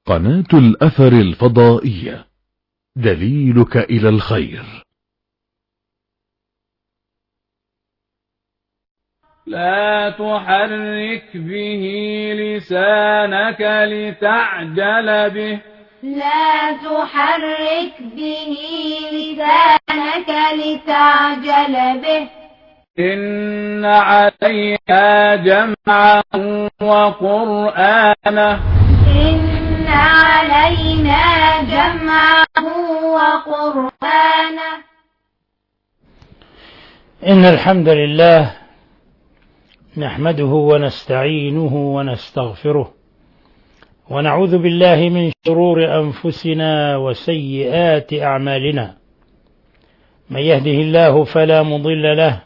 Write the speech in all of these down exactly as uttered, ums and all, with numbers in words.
قناة الأثر الفضائية، دليلك إلى الخير. لا تحرك به لسانك لتعجل به لا تحرك به لسانك لتعجل به إن علينا جمعه وقرآنه إن علينا جمعه وقرآنه إن الحمد لله نحمده ونستعينه ونستغفره ونعوذ بالله من شرور أنفسنا وسيئات أعمالنا. من يهده الله فلا مضل له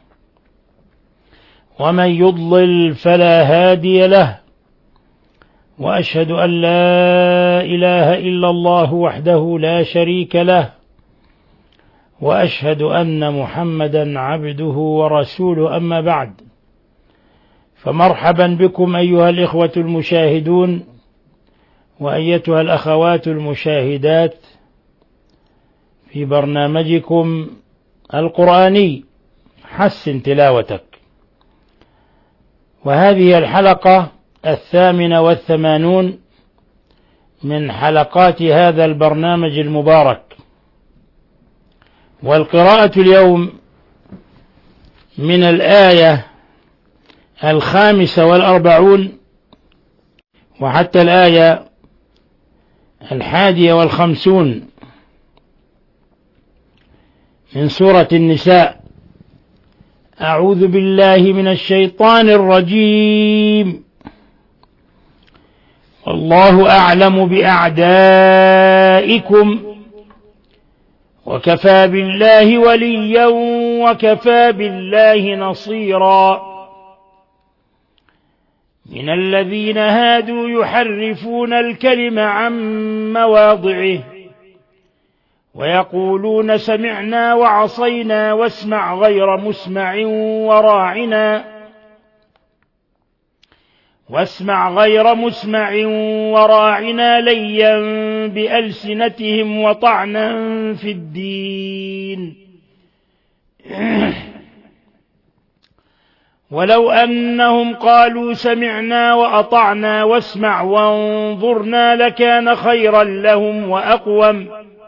ومن يضلل فلا هادي له، وأشهد أن لا إله إلا الله وحده لا شريك له، وأشهد أن محمدا عبده ورسوله. أما بعد، فمرحبا بكم أيها الإخوة المشاهدون وأيتها الأخوات المشاهدات في برنامجكم القرآني حسن تلاوتك، وهذه الحلقة الثامنة والثمانون من حلقات هذا البرنامج المبارك. والقراءة اليوم من الآية الخامسة والأربعون وحتى الآية الحادية والخمسون من سورة النساء. أعوذ بالله من الشيطان الرجيم. والله أعلم بأعدائكم وكفى بالله وليا وكفى بالله نصيرا. من الذين هادوا يحرفون الكلم عن مواضعه ويقولون سمعنا وعصينا واسمع غير مسمع وراعنا واسمع غير مسمع وراعنا ليا بألسنتهم وطعنا في الدين. ولو أنهم قالوا سمعنا وأطعنا واسمع وانظرنا لكان خيرا لهم وأقوم،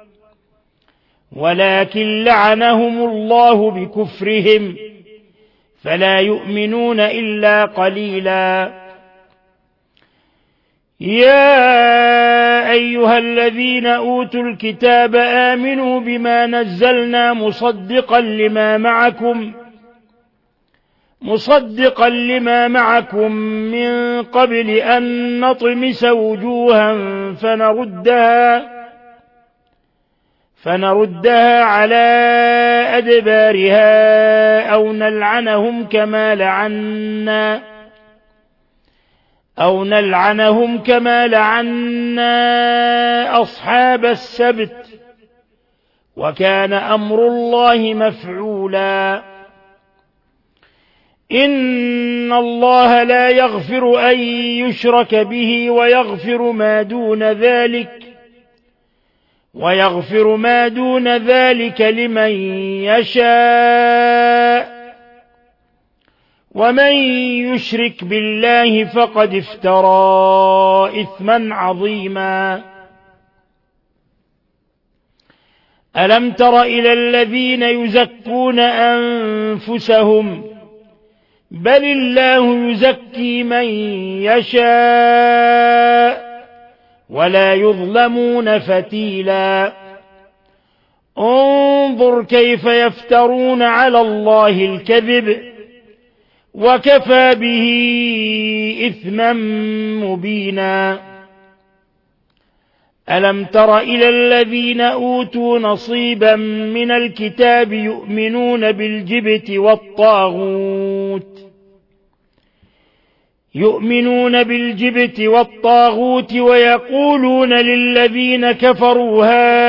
ولكن لعنهم الله بكفرهم فلا يؤمنون إلا قليلا. يا أيها الذين أوتوا الكتاب آمنوا بما نزلنا مصدقا لما معكم مصدقا لما معكم من قبل أن نطمس وجوها فنردها فنردها على أدبارها أو نلعنهم كما لعنا أو نلعنهم كما لعنا أصحاب السبت وكان أمر الله مفعولا. إن الله لا يغفر أن يشرك به ويغفر ما دون ذلك ويغفر ما دون ذلك لمن يشاء، ومن يشرك بالله فقد افترى إثما عظيما. ألم تر إلى الذين يزكون أنفسهم بل الله يزكي من يشاء ولا يظلمون فتيلا. انظر كيف يفترون على الله الكذب وكفى به إثما مبينا. ألم تر إلى الذين أوتوا نصيبا من الكتاب يؤمنون بالجبت والطاغوت يؤمنون بالجبت والطاغوت ويقولون للذين كفروا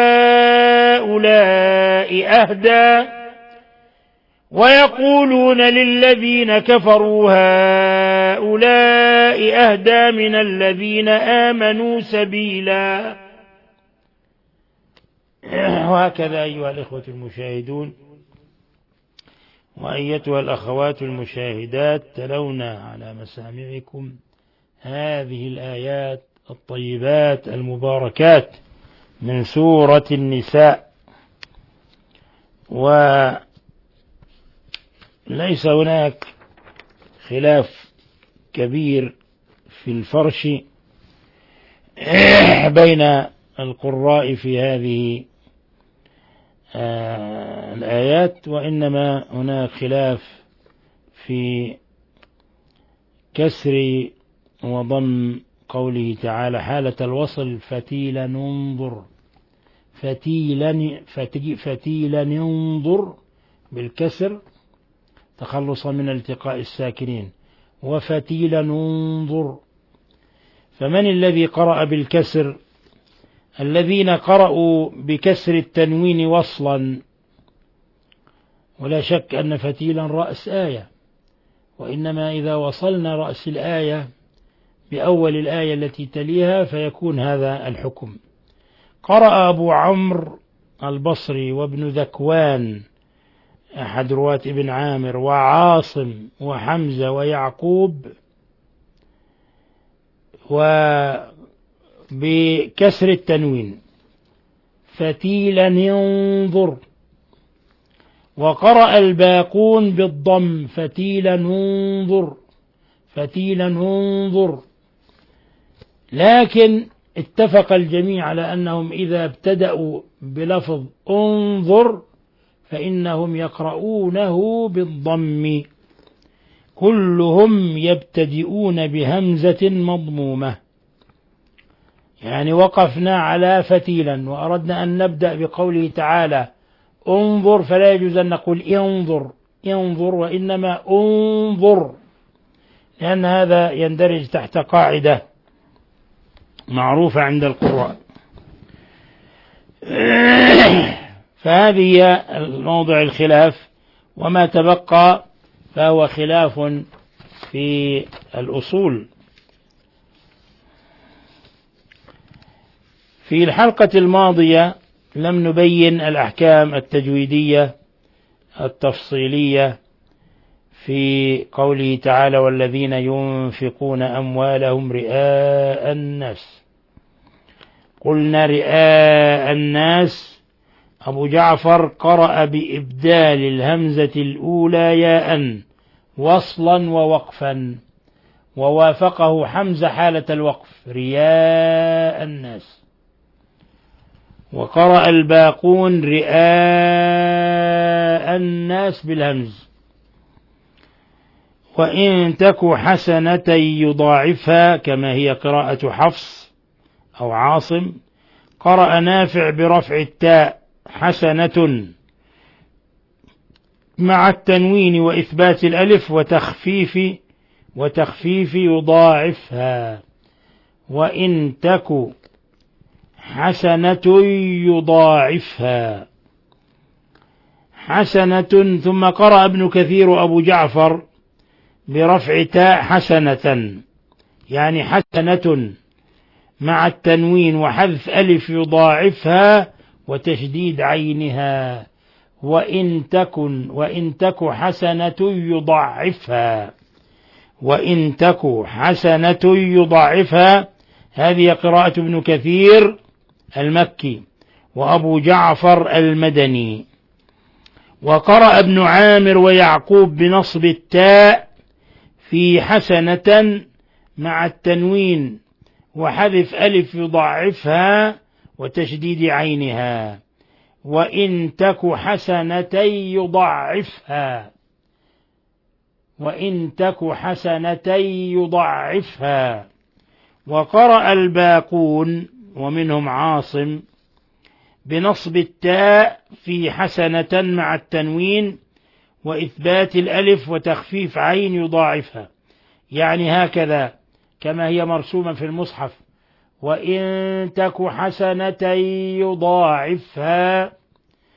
هؤلاء أهدى ويقولون للذين كفروا هؤلاء هؤلاء أهدى من الذين آمنوا سبيلا. وهكذا أيها الإخوة المشاهدون وأيتها الأخوات المشاهدات، تلونا على مسامعكم هذه الآيات الطيبات المباركات من سورة النساء. وليس هناك خلاف كبير في الفرش بين القراء في هذه الآيات، وإنما هناك خلاف في كسر وضم قوله تعالى حالة الوصل فتيلا ننظر، فتيلا فتيلا ننظر بالكسر تخلصا من التقاء الساكنين، وفتيلا ننظر. فمن الذي قرأ بالكسر؟ الذين قرأوا بكسر التنوين وصلا، ولا شك أن فتيلا رأس آية، وإنما إذا وصلنا رأس الآية بأول الآية التي تليها فيكون هذا الحكم. قرأ أبو عمرو البصري وابن ذكوان أحد رواة ابن عامر وعاصم وحمزة ويعقوب وبكسر التنوين فتيلا ينظر، وقرأ الباقون بالضم فتيلا ننظر فتيلا ننظر. لكن اتفق الجميع على أنهم إذا ابتدأوا بلفظ انظر فإنهم يقرؤونه بالضم، كلهم يبتدئون بهمزة مضمومة. يعني وقفنا على فتيلا وأردنا أن نبدأ بقوله تعالى انظر، فلا يجوز أن نقول انظر انظر، وإنما انظر، لأن هذا يندرج تحت قاعدة معروفة عند القراء. فهذه موضع الخلاف، وما تبقى فهو خلاف في الأصول. في الحلقة الماضية لم نبين الأحكام التجويدية التفصيلية في قوله تعالى والذين ينفقون أموالهم رئاء الناس. قلنا رئاء الناس أبو جعفر قرأ بإبدال الهمزة الأولى ياء وصلا ووقفا، ووافقه حمزة حالة الوقف رئاء الناس. وقرأ الباقون رئاء الناس بالهمز. وإن تك حسنة يضاعفها كما هي قراءة حفص أو عاصم. قرأ نافع برفع التاء حسنة مع التنوين وإثبات الألف وتخفيف وتخفيف يضاعفها. وإن تك حسنة يضاعفها حسنة. ثم قرأ ابن كثير أبو جعفر برفع تاء حسنة، يعني حسنة مع التنوين وحذف ألف يضاعفها وتشديد عينها. وإن تكن وإن تك حسنة يضاعفها وإن تك حسنة يضاعفها. هذه قراءة ابن كثير المكي وأبو جعفر المدني. وقرأ ابن عامر ويعقوب بنصب التاء في حسنة مع التنوين وحذف ألف يضاعفها وتشديد عينها. وإن تك حسنة يضاعفها وإن تك حسنة يضاعفها. وقرأ الباقون ومنهم عاصم بنصب التاء في حسنة مع التنوين وإثبات الألف وتخفيف عين يضاعفها، يعني هكذا كما هي مرسومة في المصحف وإن تك حسنة يضاعفها.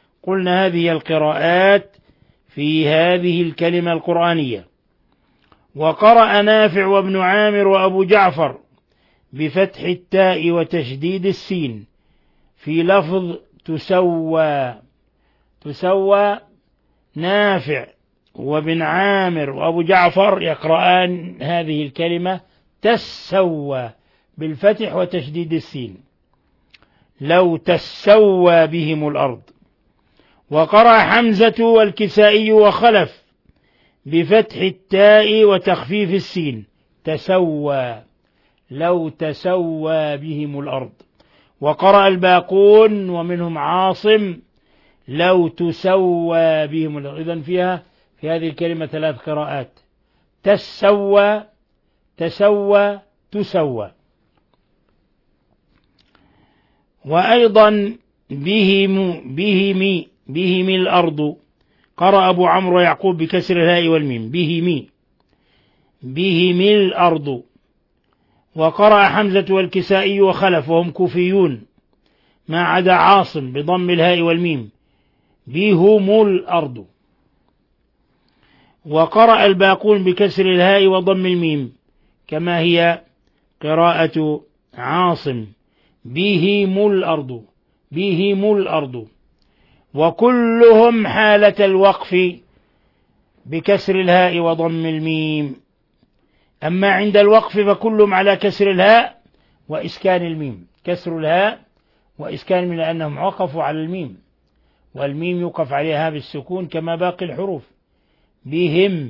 قلنا هذه القراءات في هذه الكلمة القرآنية. وقرأ نافع وابن عامر وأبو جعفر بفتح التاء وتشديد السين في لفظ تسوى. تسوى نافع وابن عامر وأبو جعفر يقرآن هذه الكلمة تسوى بالفتح وتشديد السين، لو تسوى بهم الأرض. وقرأ حمزة والكسائي وخلف بفتح التاء وتخفيف السين تسوى، لو تسوى بهم الأرض. وقرأ الباقون ومنهم عاصم لو تسوى بهم الأرض. إذن فيها في هذه الكلمة ثلاث قراءات: تسوى، تسوى، تسوى. وأيضا بهم بهم بهم الأرض قرأ أبو عمرو ويعقوب بكسر الهاء والميم بهم بهم الأرض. وقرأ حمزة والكسائي وخلف وهم كوفيون ما عدا عاصم بضم الهاء والميم بهم الأرض. وقرأ الباقون بكسر الهاء وضم الميم كما هي قراءة عاصم بهم الأرض، بهم الأرض. وكلهم حالة الوقف بكسر الهاء وضم الميم. أما عند الوقف فكلهم على كسر الهاء وإسكان الميم، كسر الهاء وإسكان الميم، لأنهم وقفوا على الميم، والميم يوقف عليها بالسكون كما باقي الحروف بهم.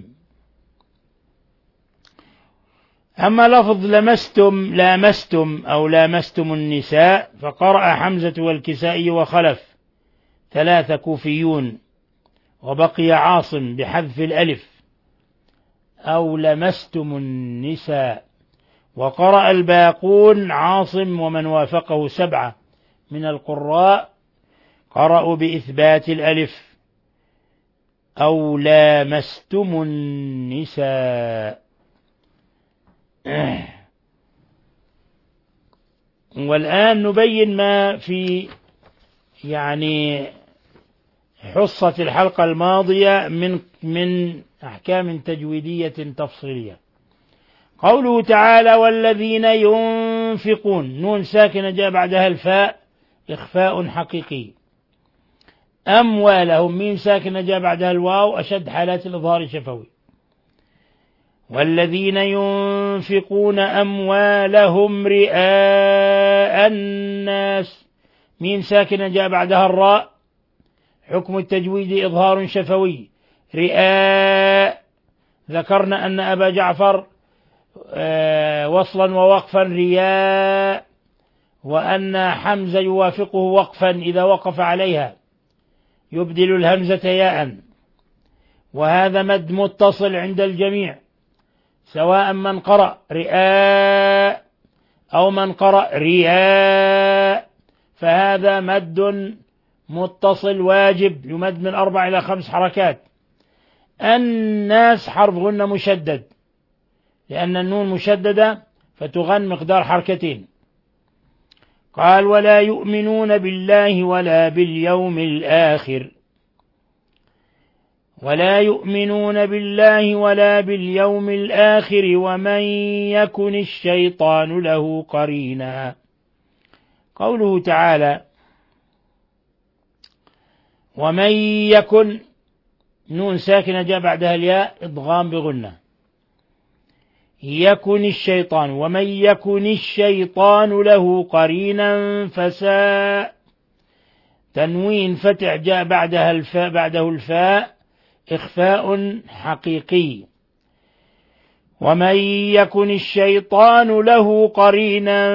أما لفظ لمستم لامستم أو لامستم النساء فقرأ حمزة والكسائي وخلف ثلاثة كوفيون، وبقي عاصم بحذف الألف أو لمستم النساء. وقرأ الباقون عاصم ومن وافقه سبعة من القراء قرأوا بإثبات الألف أو لامستم النساء. والآن نبين ما في يعني حصة الحلقة الماضية من من أحكام تجويدية تفصيلية. قوله تعالى والذين ينفقون، نون ساكنة جاء بعدها الفاء إخفاء حقيقي. أموالهم، ميم ساكنة جاء بعدها الواو أشد حالات الإظهار شفوي. والذين ينفقون أموالهم رئاء الناس، ميم ساكنة جاء بعدها الراء حكم التجويد إظهار شفوي. رئاء، ذكرنا أن أبا جعفر وصلا ووقفا رياء، وأن حمزة يوافقه وقفا إذا وقف عليها يبدل الهمزة ياء، وهذا مد متصل عند الجميع سواء من قرأ رئاء أو من قرأ رياء، فهذا مد متصل واجب يمد من أربع إلى خمس حركات. الناس حرف غنة مشدد لأن النون مشددة فتغن مقدار حركتين. قال ولا يؤمنون بالله ولا باليوم الآخر، ولا يؤمنون بالله ولا باليوم الآخر ومن يكن الشيطان له قرينا. قوله تعالى ومن يكن، نون ساكنة جاء بعدها الياء إضغام بغنة، يكن الشيطان، ومن يكن الشيطان له قرينا فساء، تنوين فتح جاء بعدها الفاء بعده الفاء إخفاء حقيقي. ومن يكن الشيطان له قرينا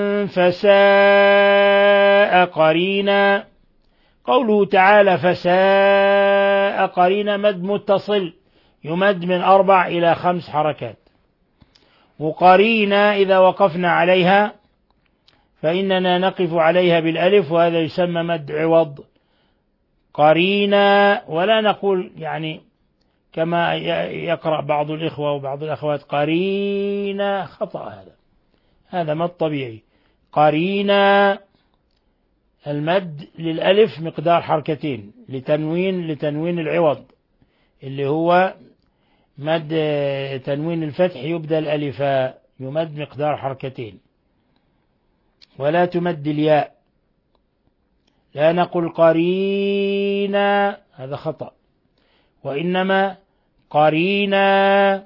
فساء قرينا. قوله تعالى فساء قرينا مد متصل يمد من أربع إلى خمس حركات. وقرينا إذا وقفنا عليها فإننا نقف عليها بالألف، وهذا يسمى مد عوض قرينا، ولا نقول يعني كما يقرأ بعض الإخوة وبعض الأخوات قرينا، خطأ هذا، هذا مد طبيعي. قرينا المد للألف مقدار حركتين لتنوين لتنوين العوض اللي هو مد تنوين الفتح يبدل ألفاء، يمد مقدار حركتين، ولا تمد الياء. لا نقل قرينا، هذا خطأ، وإنما قرينا.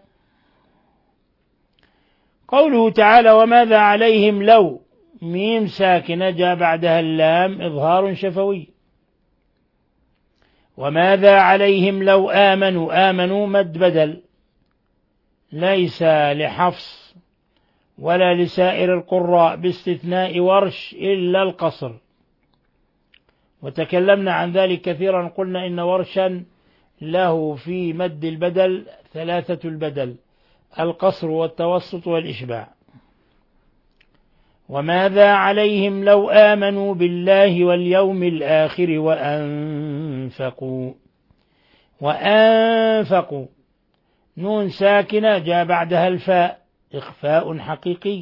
قوله تعالى وماذا عليهم لو، ميم ساكنة جاء بعدها اللام إظهار شفوي. وماذا عليهم لو آمنوا، آمنوا مد بدل، ليس لحفص ولا لسائر القراء باستثناء ورش إلا القصر، وتكلمنا عن ذلك كثيرا، قلنا إن ورشا له في مد البدل ثلاثة البدل: القصر والتوسط والإشباع. وماذا عليهم لو آمنوا بالله واليوم الآخر وأنفقوا، وأنفقوا نون ساكنة جاء بعدها الفاء إخفاء حقيقي.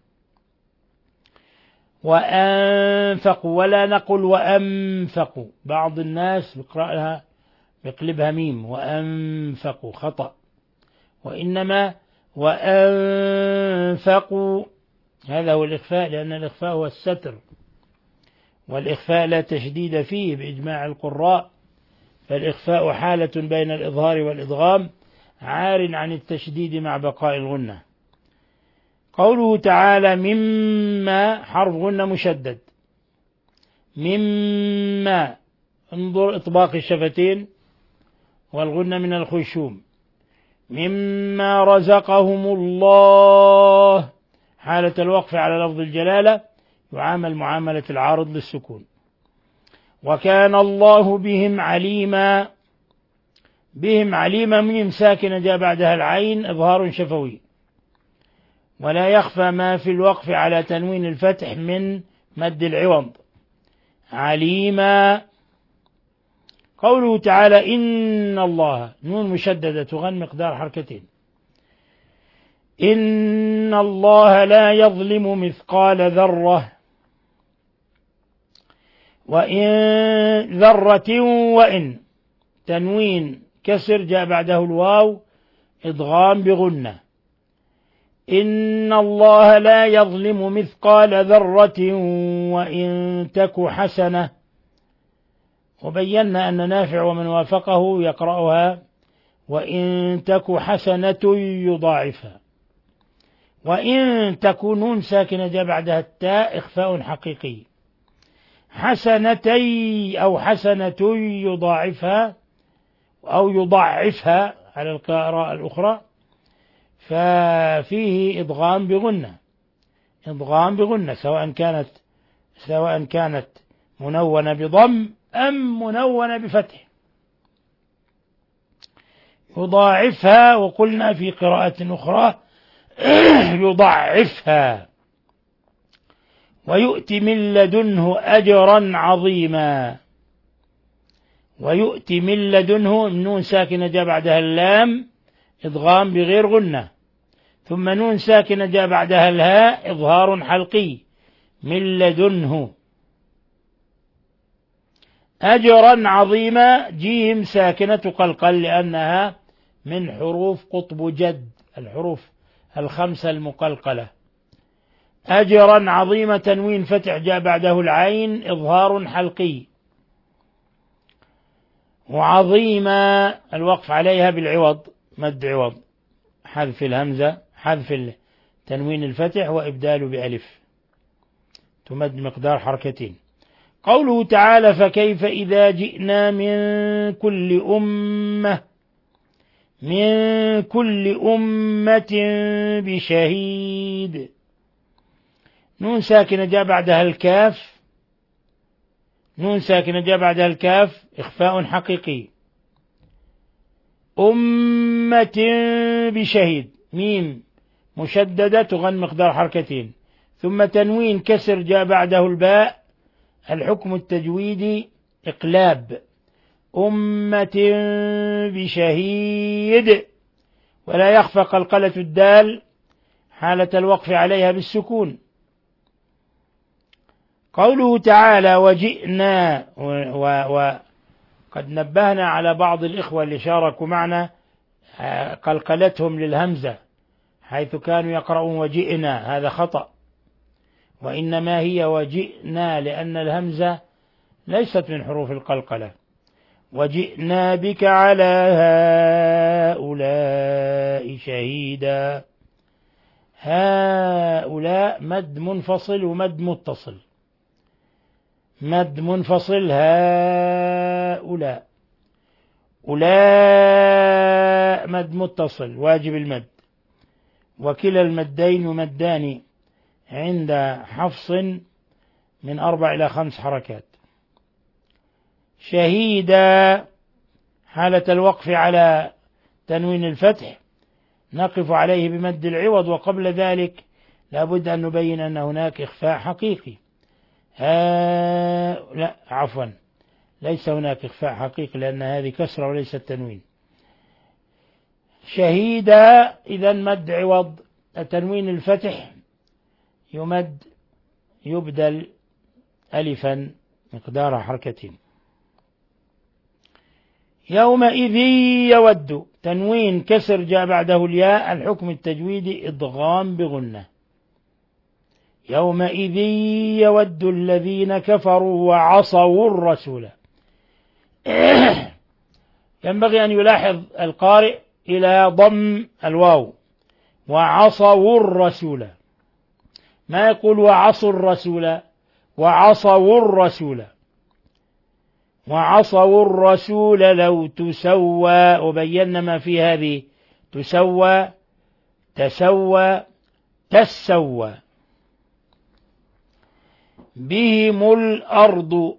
وأنفقوا، ولا نقل وأنفقوا، بعض الناس بيقرأها بيقلبها ميم، وأنفقوا خطأ، وإنما وأنفقوا، هذا هو الإخفاء، لأن الإخفاء هو الستر، والإخفاء لا تشديد فيه بإجماع القراء، فالإخفاء حالة بين الإظهار والإدغام، عار عن التشديد مع بقاء الغنة. قوله تعالى مما، حرف غنة مشدد، مما، انظر إطباق الشفتين والغنة من الخيشوم. مما رزقهم الله، حالة الوقف على لفظ الجلالة يعامل معاملة العارض للسكون. وكان الله بهم عليما، بهم عليما ميم ساكنة جاء بعدها العين إظهار شفوي، ولا يخفى ما في الوقف على تنوين الفتح من مد العوض. عليما. قوله تعالى إن الله، نون مشددة تغن مقدار حركتين. إن الله لا يظلم مثقال ذرة، وإن ذرة، وإن تنوين كسر جاء بعده الواو إدغام بغنة. إن الله لا يظلم مثقال ذرة وإن تك حسنة. وبينا أن نافع ومن وافقه يقرأها وإن تك حسنة يضاعفها. وإن تكون ساكنة جاء بعدها التاء إخفاء حقيقي. حسنتي أو حسنة يضاعفها أو يضاعفها على القراءة الأخرى، ففيه إدغام بغنة، إدغام بغنة سواء كانت سواء كانت منونة بضم أم منونة بفتح. يضاعفها، وقلنا في قراءة أخرى يضعفها. ويؤتي من لدنه أجرا عظيما. ويؤتي من لدنه، نون ساكنة جاء بعدها اللام إدغام بغير غنة، ثم نون ساكنة جاء بعدها الهاء إظهار حلقي. من لدنه أجرا عظيما، جيم ساكنة قلقل لأنها من حروف قطب جد، الحروف الخمسة المقلقلة. أجرا عظيما تنوين فتح جاء بعده العين إظهار حلقي. وعظيما الوقف عليها بالعوض مد عوض، حذف الهمزة، حذف تنوين الفتح وإبدال بألف، تمد مقدار حركتين. قوله تعالى فكيف إذا جئنا من كل أمة من كل أمة بشهيد. نون ساكنة جاء بعدها الكاف، نون ساكنة جاء بعدها الكاف إخفاء حقيقي. أمة بشهيد، ميم مشددة تغن مقدار حركتين، ثم تنوين كسر جاء بعده الباء، الحكم التجويدي إقلاب. أمة بشهيد، ولا يخفى قلقلة الدال حالة الوقف عليها بالسكون. قوله تعالى وجئنا، وقد نبهنا على بعض الإخوة اللي شاركوا معنا قلقلتهم للهمزة حيث كانوا يقرؤون وجئنا، هذا خطأ، وإنما هي وجئنا لأن الهمزة ليست من حروف القلقلة. وجئنا بك على هؤلاء شهيدا، هؤلاء مد منفصل ومد متصل، مد منفصل هؤلاء، أولاء مد متصل واجب المد، وكلا المدين يمدان عند حفص من أربع إلى خمس حركات. شهيدا حالة الوقف على تنوين الفتح نقف عليه بمد العوض، وقبل ذلك لابد أن نبين أن هناك إخفاء حقيقي. ها لا عفوا ليس هناك إخفاء حقيقي لأن هذه كسرة وليس التنوين. شهيدا إذا مد عوض، التنوين الفتح يمد يبدل ألفا مقدار حركتين. يومئذ يود، تنوين كسر جاء بعده الياء، الحكم التجويدي إدغام بغنة. يومئذ يود الذين كفروا وعصوا الرسول. ينبغي أن يلاحظ القارئ إلى ضم الواو، وعصوا الرسول، ما يقول وعصوا الرسول، وعصوا الرسول، وعصوا الرسول لو تسوى، وبينا ما في هذه تسوى تسوى تسوى بهم الأرض،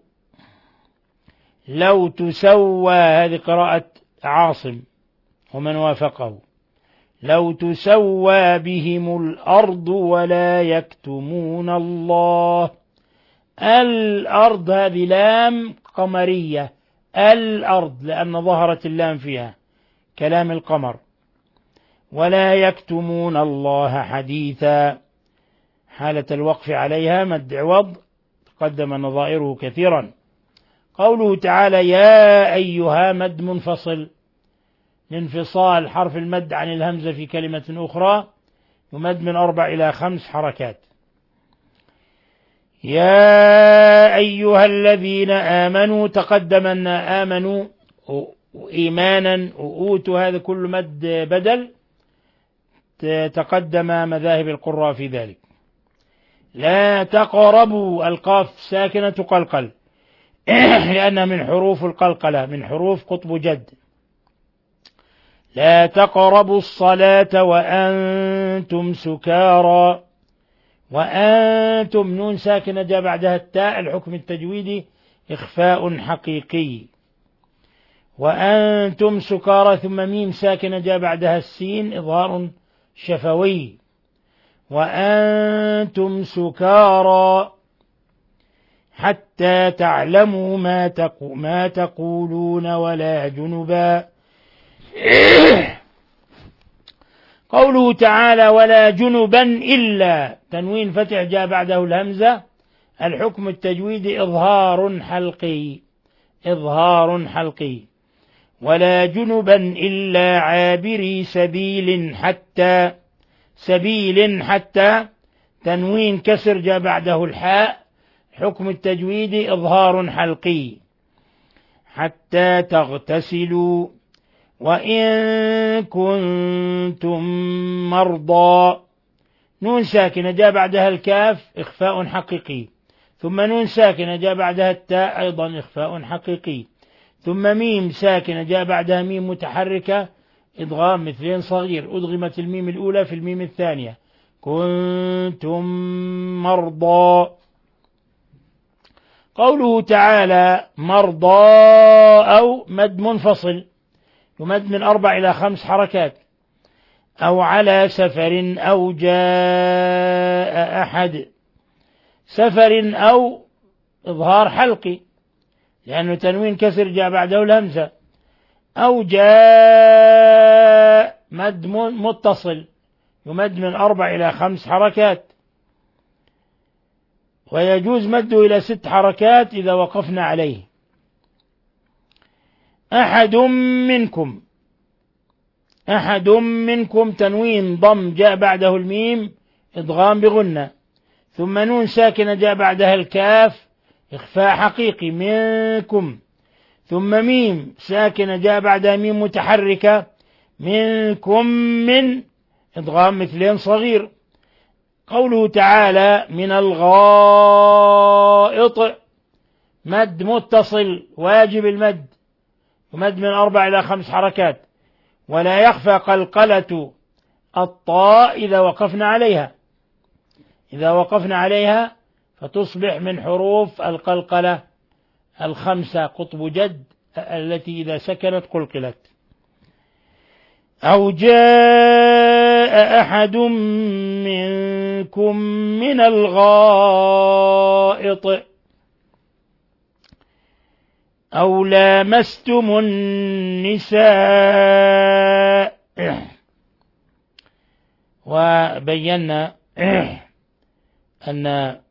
لو تسوى، هذه قراءة عاصم ومن وافقه، لو تسوى بهم الأرض ولا يكتمون الله. الأرض هذه لام قمرية، الأرض لأن ظهرت اللام فيها كلام القمر. ولا يكتمون الله حديثا، حالة الوقف عليها مد عوض تقدم نظائره كثيرا. قوله تعالى يا أيها مد منفصل لانفصال حرف المد عن الهمزة في كلمة أخرى، يمد من أربع إلى خمس حركات. يا أيها الذين آمنوا، تقدم أن آمنوا إيمانا وأوتوا، هذا كل مد بدل، تقدم مذاهب القراء في ذلك. لا تقربوا، القاف ساكنة تقلقل لأنها من حروف القلقلة، من حروف قطب جد. لا تقربوا الصلاة وأنتم سكارى، وأنتم نون ساكنة جاء بعدها التاء، الحكم التجويدي إخفاء حقيقي. وأنتم سكارى ثم ميم ساكنة جاء بعدها السين إظهار شفوي. وأنتم سكارى حتى تعلموا ما, تقو ما تقولون ولا جنبا. قوله تعالى ولا جنبا إلا، تنوين فتح جاء بعده الهمزة، الحكم التجويدي إظهار حلقي، إظهار حلقي. ولا جنبا إلا عابري سبيل حتى، سبيل حتى، تنوين كسر جاء بعده الحاء، حكم التجويدي إظهار حلقي. حتى تغتسلوا، وإن كنتم مرضى، نون ساكنة جاء بعدها الكاف إخفاء حقيقي، ثم نون ساكنة جاء بعدها التاء أيضا إخفاء حقيقي، ثم ميم ساكنة جاء بعدها ميم متحركة إدغام مثلين صغير، أدغمت الميم الأولى في الميم الثانية. كنتم مرضى. قوله تعالى مرضى أو مد منفصل يمد من أربع إلى خمس حركات. أو على سفر أو جاء أحد، سفر أو إظهار حلقي لأنه تنوين كسر جاء بعده الهمزة. أو جاء مد متصل يمد من أربع إلى خمس حركات، ويجوز مده إلى ست حركات إذا وقفنا عليه. أحد منكم، أحد منكم تنوين ضم جاء بعده الميم إدغام بغنة، ثم نون ساكنة جاء بعدها الكاف إخفاء حقيقي منكم، ثم ميم ساكنة جاء بعدها ميم متحركة منكم من إدغام مثلين صغير. قوله تعالى من الغائط مد متصل واجب المد، ومد من أربع إلى خمس حركات، ولا يخفى قلقلة الطاء إذا وقفنا عليها، إذا وقفنا عليها فتصبح من حروف القلقلة الخمسة قطب جد التي إذا سكنت قلقلت. أو جاء أحد منكم من الغائط أو لامستم النساء. وبينا أن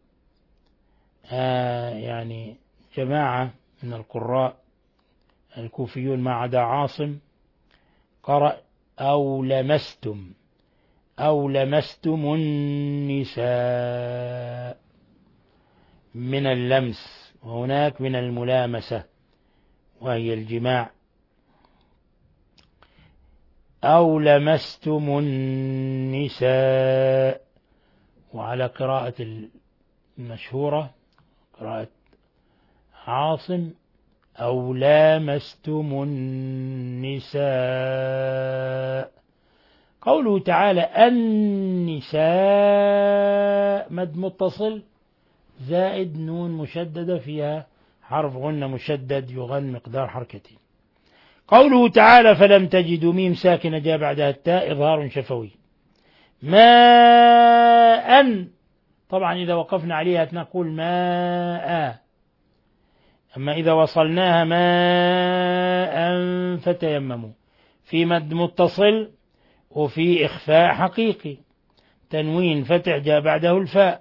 يعني جماعة من القراء الكوفيون ما عدا عاصم قرأ أو لمستم أو لمستم النساء من اللمس، وهناك من الملامسة وهي الجماع. أو لمستم النساء. وعلى قراءة المشهورة قراءة عاصم أو لامستم النساء. قوله تعالى النساء مد متصل زائد نون مشددة فيها حرف غنة مشدد يغن مقدار حركتين. قوله تعالى فلم تجدوا ميم ساكنة جاء بعدها التاء إظهار شفوي. ماء طبعا إذا وقفنا عليها نقول ماء، أما إذا وصلناها ماء فتيمموا في مد متصل وفي إخفاء حقيقي. تنوين فتح جاء بعده الفاء.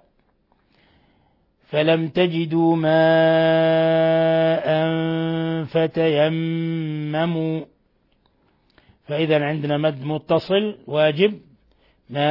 فلم تجدوا ماء فتيمموا، فإذا عندنا مد متصل واجب ماء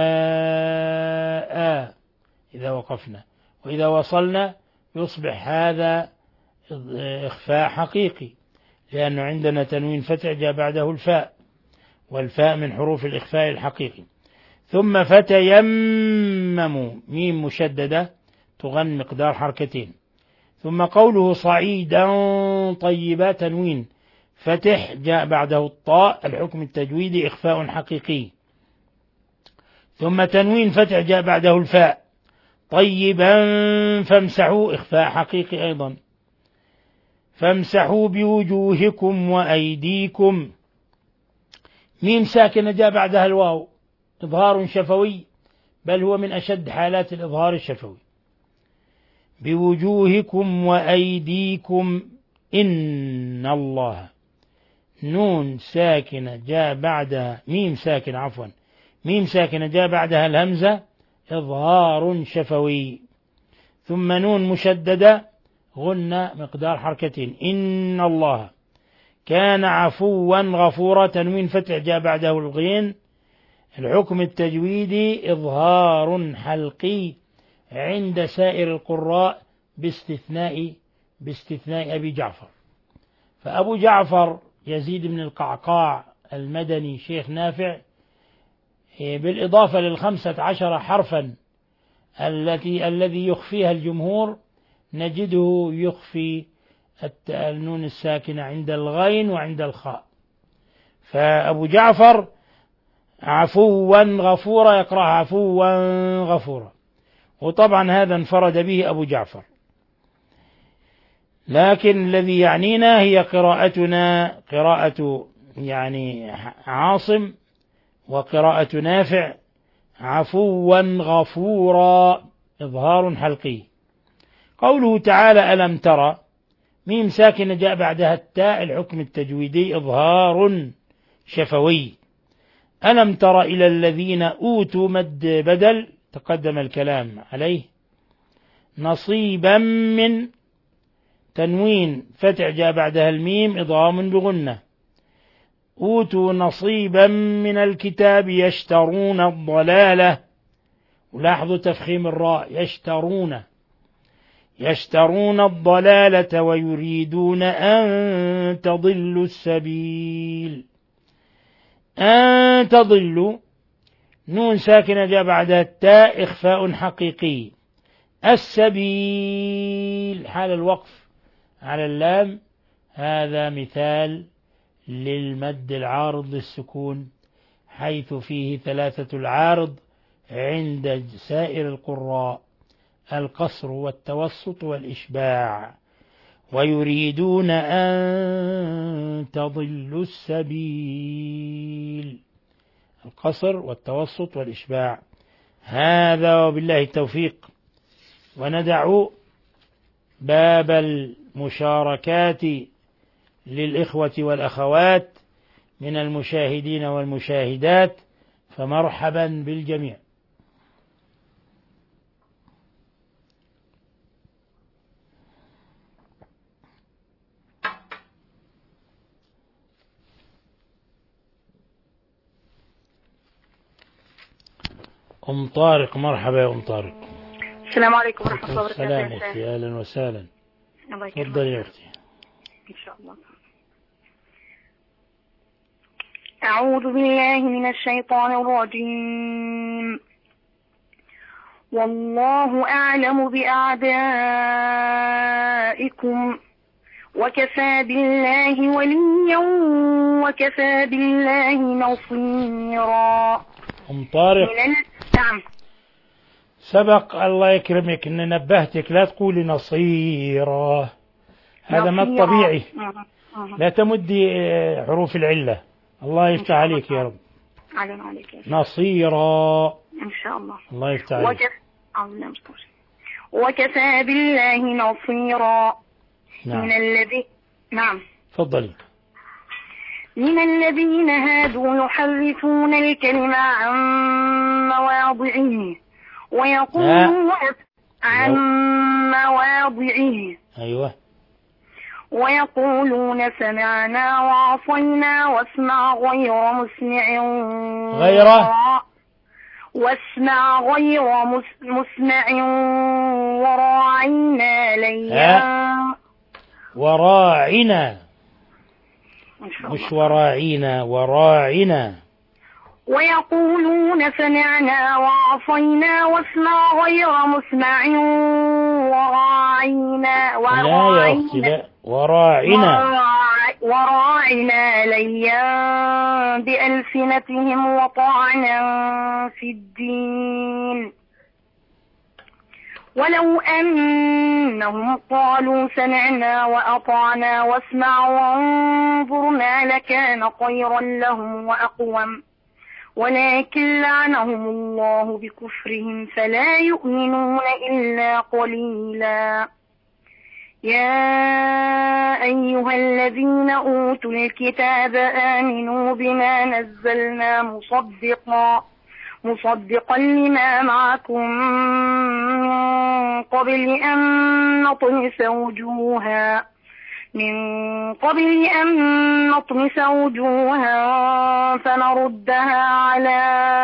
إذا وقفنا، وإذا وصلنا يصبح هذا إخفاء حقيقي لأنه عندنا تنوين فتح جاء بعده الفاء، والفاء من حروف الإخفاء الحقيقي. ثم فتيمموا ميم مشددة تغن مقدار حركتين. ثم قوله صعيدا طيبا تنوين فتح جاء بعده الطاء الحكم التجويدي إخفاء حقيقي. ثم تنوين فتح جاء بعده الفاء طيبا فامسحوا إخفاء حقيقي أيضا. فامسحوا بوجوهكم وأيديكم ميم ساكنة جاء بعدها الواو إظهار شفوي، بل هو من أشد حالات الإظهار الشفوي. بوجوهكم وأيديكم إن الله نون ساكنة جاء بعدها ميم ساكنة عفوا ميم ساكنة جاء بعدها الهمزة إظهار شفوي. ثم نون مشددة غنة مقدار حركتين. إن الله كان عفوا غفورا تنوين فتح جاء بعده الغين الحكم التجويدي إظهار حلقي عند سائر القراء باستثناء باستثناء أبي جعفر. فأبو جعفر يزيد بن القعقاع المدني شيخ نافع بالإضافة للخمسة عشر حرفا التي الذي يخفيها الجمهور نجده يخفي النون الساكنة عند الغين وعند الخاء. فأبو جعفر عفوا غفورا يقرأ عفوا غفورا، وطبعا هذا انفرد به أبو جعفر. لكن الذي يعنينا هي قراءتنا قراءة يعني عاصم وقراءة نافع عفوا غفورا إظهار حلقي. قوله تعالى ألم ترى ميم ساكنة جاء بعدها التاء الحكم التجويدي إظهار شفوي. ألم تر إلى الذين أوتوا مد بدل تقدم الكلام عليه نصيبا من تنوين فتح جاء بعدها الميم إضغام بغنة. أوتوا نصيبا من الكتاب يشترون الضلالة، ولاحظوا تفخيم الراء، يشترون يشترون الضلالة ويريدون أن تضلوا السبيل. أن تضلوا، نون ساكنة جاء بعدها التاء إخفاء حقيقي. السبيل حال الوقف على اللام، هذا مثال للمد العارض للسكون، حيث فيه ثلاثة العارض عند سائر القراء: القصر والتوسط والإشباع. ويريدون أن تضلوا السبيل، القصر والتوسط والإشباع. هذا وبالله التوفيق. وندع باب المشاركات للإخوة والأخوات من المشاهدين والمشاهدات، فمرحبا بالجميع. أم طارق، مرحبا يا أم طارق. السلام عليكم ورحمة الله وبركاته. السلام أختي، أهلا وسهلا. تفضلي يا أختي. إن شاء الله. أعوذ بالله من الشيطان الرجيم. والله أعلم بأعدائكم وكفى بالله وليا وكفى بالله نصيرا. أم طارق، نعم، سبق الله يكرمك أن نبهتك لا تقولي نصيرا، هذا ما الطبيعي، لا تمدي حروف العلة. الله يفتح عليك يا رب. عليك نصيرا إن شاء الله. الله يفتح عليك. وكف... وكفى بالله نصيرا. نعم. من الذي نعم تفضلي. من الذين هادوا يحرفون الكلمة عن مواضعه ويقولون عن مواضعه أيوة ويقولون سمعنا وعصينا واسمع غير مسمع غير واسمع غير مسمع وراعينا ليا وراعنا مش وراعينا، وراعنا. ويقولون سمعنا وعصينا واسمع غير مسمع وراعينا وراعينا وراعنا وراعنا ليا بألسنتهم وطعنا في الدين. ولو أنهم قالوا سمعنا وأطعنا واسمع وانظرنا لكان خيرا لهم وأقوم، ولكن لعنهم الله بكفرهم فلا يؤمنون إلا قليلا. يا أيها الذين أوتوا الكتاب آمنوا بما نزلنا مصدقا مصدقا لما معكم من قبل أن نطمس وجوها من قبل أن نطمس وجوها فنردها على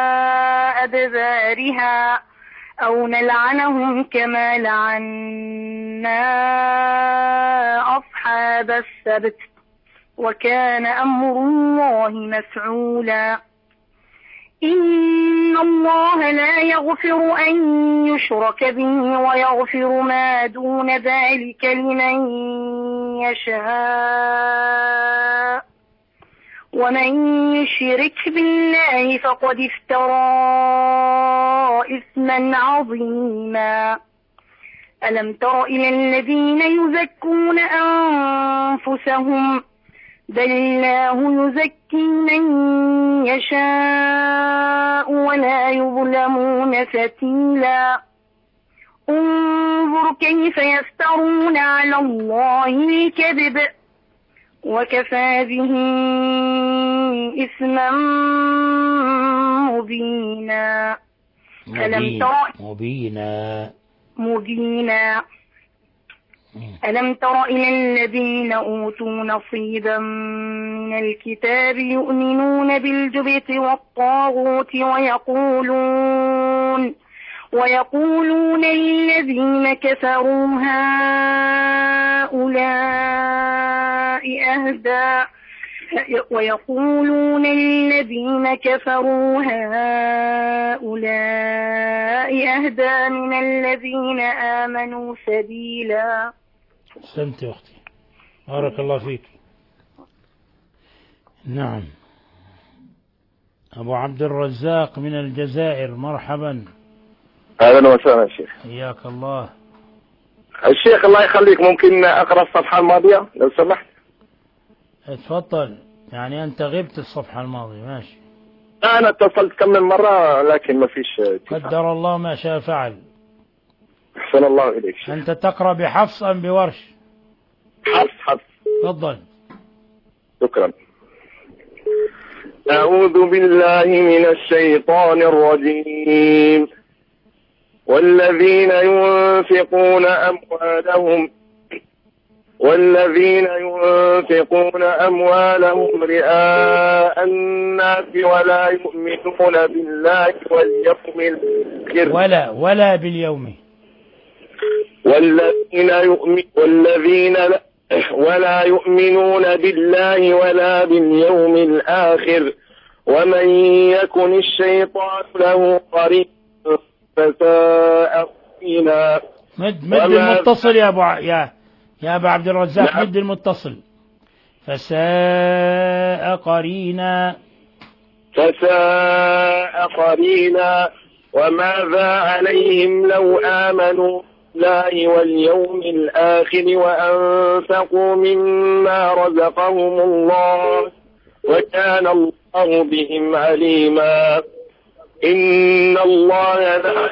أدبارها أو نلعنهم كما لعنا أصحاب السبت وكان أمر الله مفعولا. إن الله لا يغفر أن يشرك به ويغفر ما دون ذلك لمن يشاء، ومن يشرك بالله فقد افترى إثما عظيما. ألم تر إلى الذين يزكون أنفسهم بل الله يزكي من يشاء ولا يظلمون فتيلا. انظر كيف يفترون على الله الكذب وكفى به إثما مبينا. ألم تر مبينا مبينا ألم تر إلى الذين أوتوا نصيبا من الكتاب يؤمنون بالجبت والطاغوت ويقولون ويقولون للذين كفروا هؤلاء أهدى ويقولون للذين كفروا هؤلاء أهدى من الذين آمنوا سبيلا. أحسنت يا أختي، بارك الله فيك. نعم، أبو عبد الرزاق من الجزائر، مرحبا. أهلا وسهلا يا شيخ. حياك الله. الشيخ الله يخليك، ممكن أقرأ الصفحة الماضية لو سمحت؟ اتفضل. يعني أنت غبت الصفحة الماضية. ماشي. أنا اتصلت كم من مرة لكن ما فيش. قدر الله ما شاء فعل. أحسن الله إليك شيخ. أنت تقرأ بحفص أم بورش؟ حفص حفص. تفضل. شكرا. أعوذ بالله من الشيطان الرجيم. والذين ينفقون أموالهم والذين ينفقون أموالهم رئاء الناس ولا يؤمنون بالله واليوم الآخر ولا ولا باليوم والذين يؤمن والذين لا ولا يؤمنون بالله ولا باليوم الآخر ومن يكن الشيطان له قريبا فساء قرينا. مد مد المتصل يا ابو ع... يا يا ابو عبد الرزاق. نعم. مد المتصل. فساء قرينا. فساء قرينا. وماذا عليهم لو آمنوا بالله واليوم الآخر وأنفقوا مما رزقهم الله وكان الله بهم عليما. إن الله لا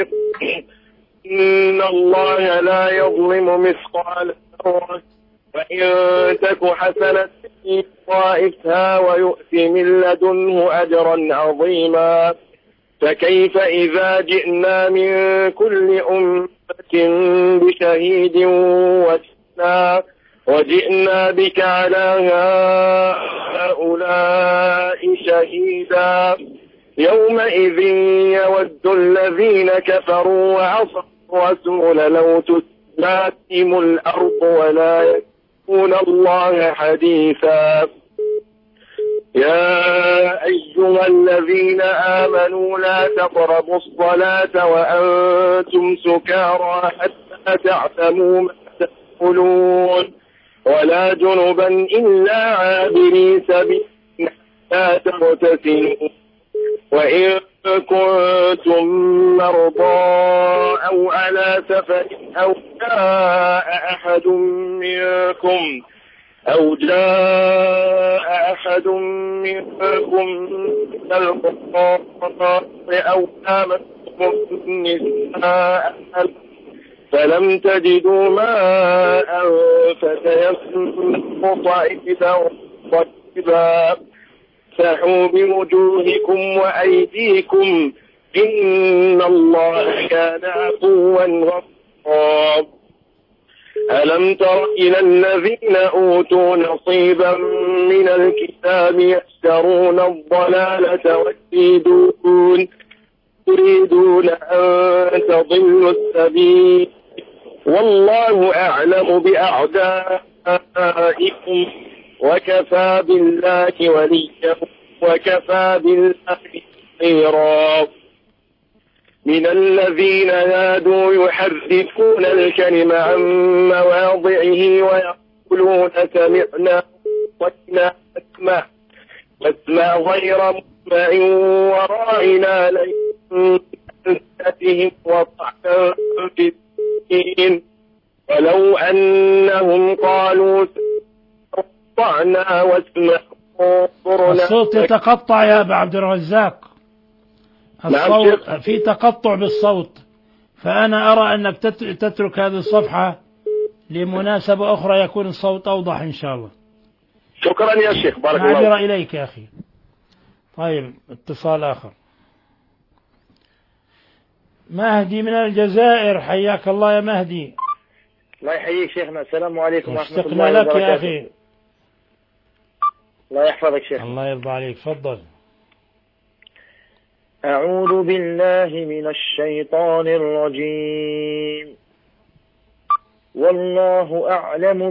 إن الله لا يظلم مثقال ذرة وإن تك حسنة يضاعفها ويؤتي من لدنه أجرا عظيما. فكيف إذا جئنا من كل أمة بشهيد وجئنا, وجئنا بك على هؤلاء شهيدا. يومئذ يود الذين كفروا وعصوا الرسول لو تسمى بهم الأرض ولا يكون الله حديثا. يا أيها الذين آمنوا لا تقربوا الصلاة وأنتم سكارى حتى تعلموا ما تقولون ولا جنبا إلا عابري سبيل حتى تغتسلوا وإن كنتم مرضى أو على سفر أو جاء أحد منكم أو جاء أحد منكم من القرآن أو آمنتم النساء فلم تجدوا ماء فتيمموا صعيدا طيبا فامسحوا بوجوهكم وأيديكم إن الله كان عفوا غفورا. ألم تر إلى الذين أوتوا نصيبا من الكتاب يشترون الضلالة ويريدون يريدون أن تضلوا السبيل والله أعلم بأعدائكم وكفى بالله وليا وكفى بالله نصيرا. من الذين هادوا يحرفون الكلم عن مواضعه ويقولون سمعنا وإنا نسمع نسمع غير مسمع وراعنا ليسهم وطعنا في الدين ولو أنهم قالوا طعنا واسمعوا الصوت يتقطع يا أبا عبد الرزاق. الصوت في تقطع بالصوت، فأنا أرى أنك تترك هذه الصفحة لمناسبة أخرى يكون الصوت أوضح إن شاء الله. شكرا يا شيخ، بارك الله. معذرة إليك يا أخي. طيب اتصال آخر. مهدي من الجزائر، حياك الله يا مهدي. الله يحييك شيخنا. السلام عليكم ورحمة الله اشتقنا لك وبركاته. يا أخي. الله يحفظك شيخ. الله يرضى عليك. تفضل. أعوذ بالله من الشيطان الرجيم. والله أعلم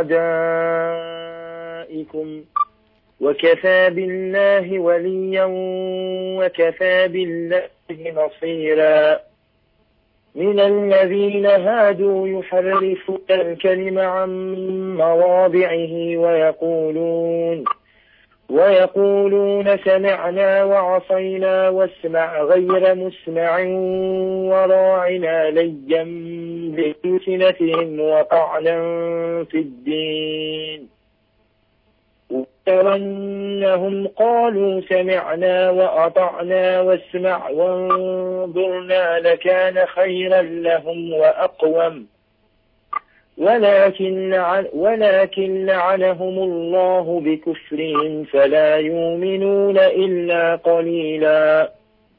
بأعدائكم وكفى بالله وليا وكفى بالله نصيرا. من الذين هادوا يحرفون الكلم عن مواضعه ويقولون ويقولون سمعنا وعصينا واسمع غير مسمع وراعنا ليا بألسنتهم وطعنا في الدين وأنهم قالوا سمعنا وأطعنا واسمع وانظرنا لكان خيرا لهم وأقوم ولكن لعن ولكن لعنهم الله بكفرهم فلا يؤمنون إلا قليلا.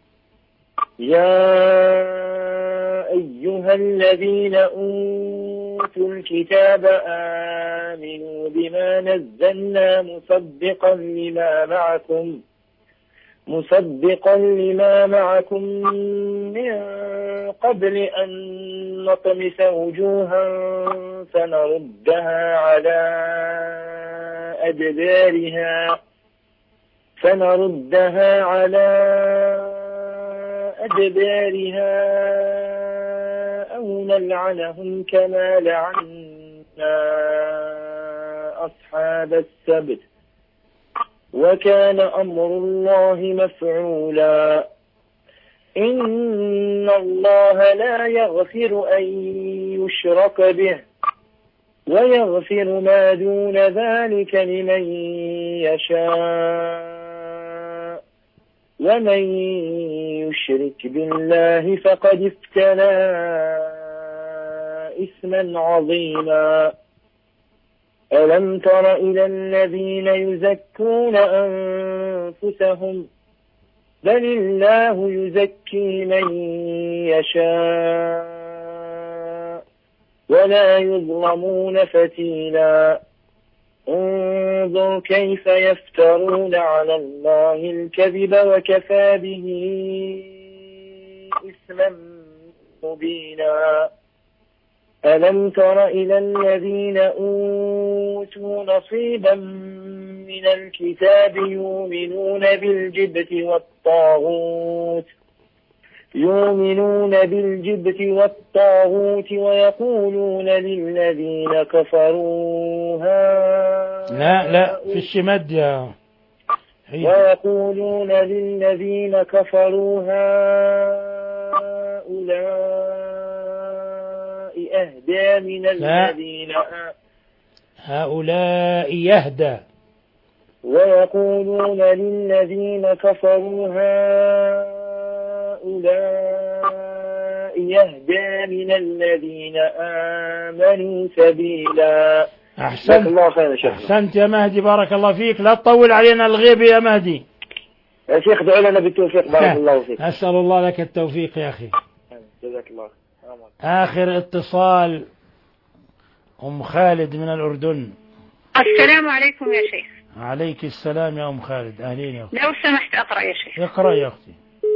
يا أيها الذين أوتوا الكتاب آمنوا بما نزلنا مصدقا لما معكم مصدقا لما معكم من قبل أن نطمس وجوها فنردها على أدبارها فنردها على أدبارها أو نلعنهم كما لعنا أصحاب السبت وكان أمر الله مفعولا. إن الله لا يغفر أن يشرك به ويغفر ما دون ذلك لمن يشاء ومن يشرك بالله فقد افترى إثما عظيما. ألم تر إلى الذين يزكون أنفسهم بل الله يزكي من يشاء ولا يظلمون فتيلا. انظر كيف يفترون على الله الكذب وكفى به إثما مبينا. ألم تر إلى الذين أوتوا نصيبا من الكتاب يؤمنون بالجبت والطاغوت يؤمنون بالجبت والطاغوت ويقولون للذين كفروا هؤلاء لا لا في الشمد يا ويقولون للذين كفروا هؤلاء أهدى من الذين هؤلاء يهدى ويقولون للذين كفروا هؤلاء يهدى من الذين آمنوا سبيلا. أحسنت الله خير يا شيخ. أحسنت يا مهدي بارك الله فيك. لا تطول علينا الغيب يا مهدي يا شيخ. دعوا لنا بالتوفيق بارك الله فيك. أسأل الله لك التوفيق يا أخي. جزاك الله. آخر اتصال أم خالد من الأردن. السلام عليكم يا شيخ. عليك السلام يا أم خالد. أهلين يا أختي. لو سمحت أقرأ يا شيخ. اقرأ يا أختي.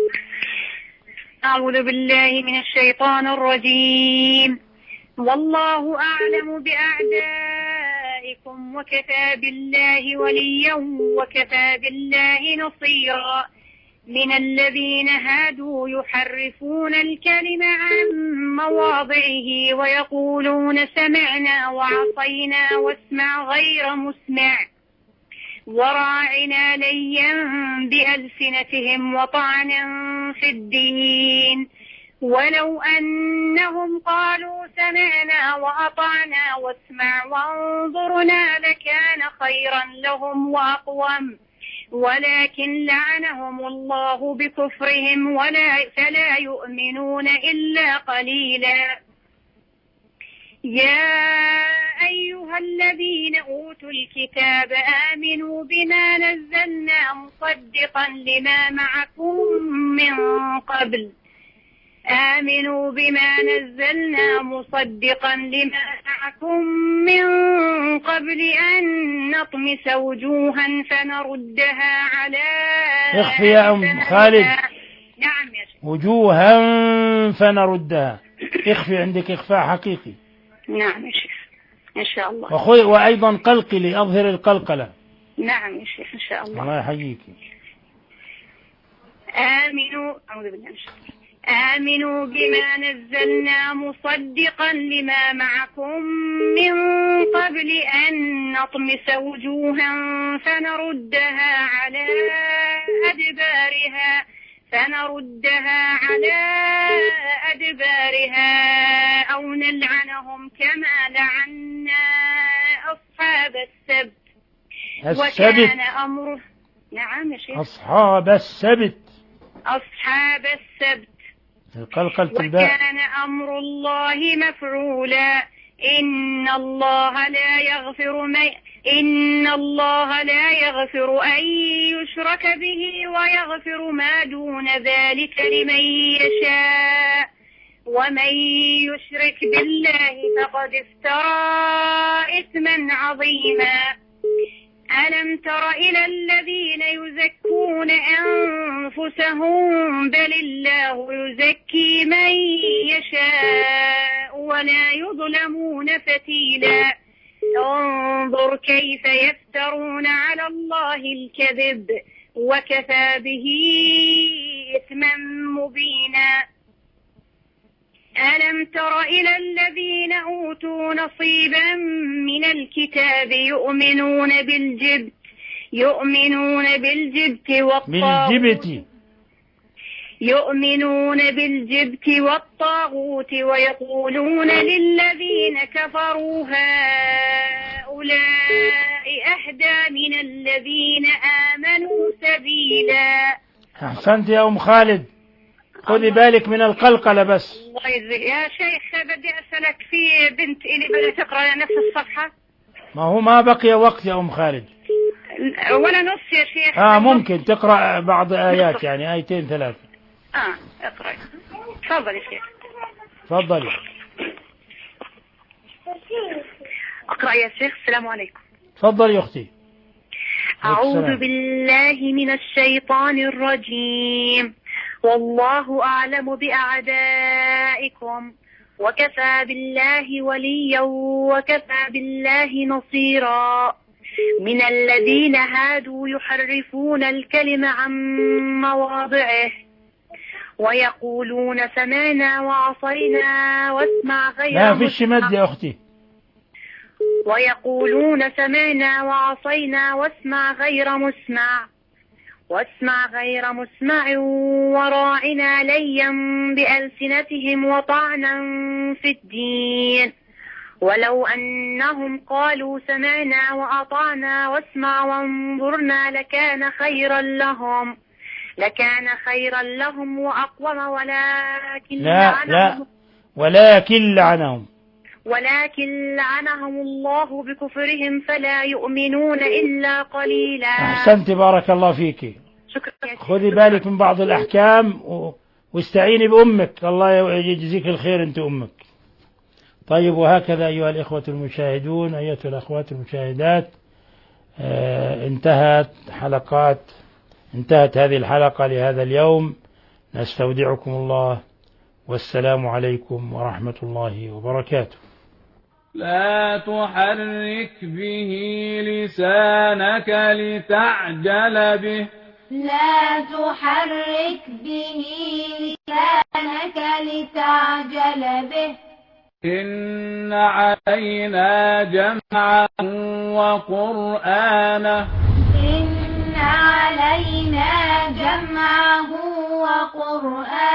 أعوذ بالله من الشيطان الرجيم. والله أعلم بأعدائكم وكفى بالله وليا وكفى بالله نصيرا. من الذين هادوا يحرفون الكلم عن مواضعه ويقولون سمعنا وعصينا واسمع غير مسمع وراعنا ليا بألسنتهم وطعنا في الدين ولو أنهم قالوا سمعنا وأطعنا واسمع وانظرنا لكان خيرا لهم وأقوم ولكن لعنهم الله بكفرهم ولا فلا يؤمنون إلا قليلا. يا أيها الذين أوتوا الكتاب آمنوا بما نزلنا مصدقا لما معكم من قبل آمنوا بما نزلنا مصدقا لما معكم من قبل أن نطمس وجوها فنردها على اخفي يا أم خالد. نعم يا شيخ. وجوها فنردها، اخفي عندك إخفاء حقيقي. نعم يا شيخ إن شاء الله. وخي وأيضا قلقلي، أظهر القلقلة. نعم يا شيخ إن شاء الله. الله يحييك. آمنوا أعوذ بالله من الشيطان. آمنوا بما نزلنا مصدقا لما معكم من قبل أن نطمس وجوها فنردها على أدبارها فنردها على أدبارها أو نلعنهم كما لعنا أصحاب السبت. السبت. وكان أمره. نعم يا شيخ. أصحاب السبت. أصحاب السبت. القلقلة الباء. وكان أمر الله مفعولا. إن الله لا يغفر ما إن الله لا يغفر أن يشرك به ويغفر ما دون ذلك لمن يشاء ومن يشرك بالله فقد افترى إثما عظيما. ألم تر إلى الذين يزكون أنفسهم بل الله يزكي من يشاء ولا يظلمون فتيلا. انظر كيف يفترون على الله الكذب وكفى به إثما مبينا. ألم تر إلى الذين أوتوا نصيبا من الكتاب يؤمنون بالجبت يؤمنون بالجبت والطاغوت يؤمنون بالجبت والطاغوت ويقولون للذين كفروا هؤلاء أهدى من الذين آمنوا سبيلا. أحسنت يا أم خالد، خذي بالك من القلقلة بس. الله يجزيك يا شيخ. بدي أسألك في بنت إلي بدها تقرأ نفس الصفحة. ما هو ما بقي وقت يا أم خالد ولا نص يا شيخ. آه ممكن تقرأ بعض آيات يعني آيتين ثلاثة. آه اقرأ. تفضل يا شيخ. تفضلي. اقرأ يا شيخ. السلام عليكم. تفضلي يا أختي. أعوذ بالله من الشيطان الرجيم. والله أعلم بأعدائكم وكفى بالله وليا وكفى بالله نصيرا. من الذين هادوا يحرفون الكلم عن مواضعه ويقولون سمعنا وعصينا واسمع غير لا في الشمد يا أختي. ويقولون سمعنا وعصينا واسمع غير مسمع واسمع غير مسمع وراعنا ليا بألسنتهم وطعنا في الدين ولو أنهم قالوا سمعنا وأطعنا واسمع وانظرنا لكان خيرا لهم لكان خيرا لهم وأقوم ولكن لا لا ولكن لعنهم ولكن لعنهم الله بكفرهم فلا يؤمنون إلا قليلا. أحسنت بارك الله فيك. شكرا. خذي بالك من بعض الأحكام و... واستعيني بأمك، الله يجزيك الخير أنت أمك. طيب وهكذا أيها الإخوة المشاهدون أيها الأخوات المشاهدات آه انتهت حلقات انتهت هذه الحلقة لهذا اليوم. نستودعكم الله والسلام عليكم ورحمة الله وبركاته. لا تحرك به لسانك لتعجل به لا تحرك به لسانك لتعجل به إن علينا جمعه وقرآنه إن علينا جمعه وقرآنه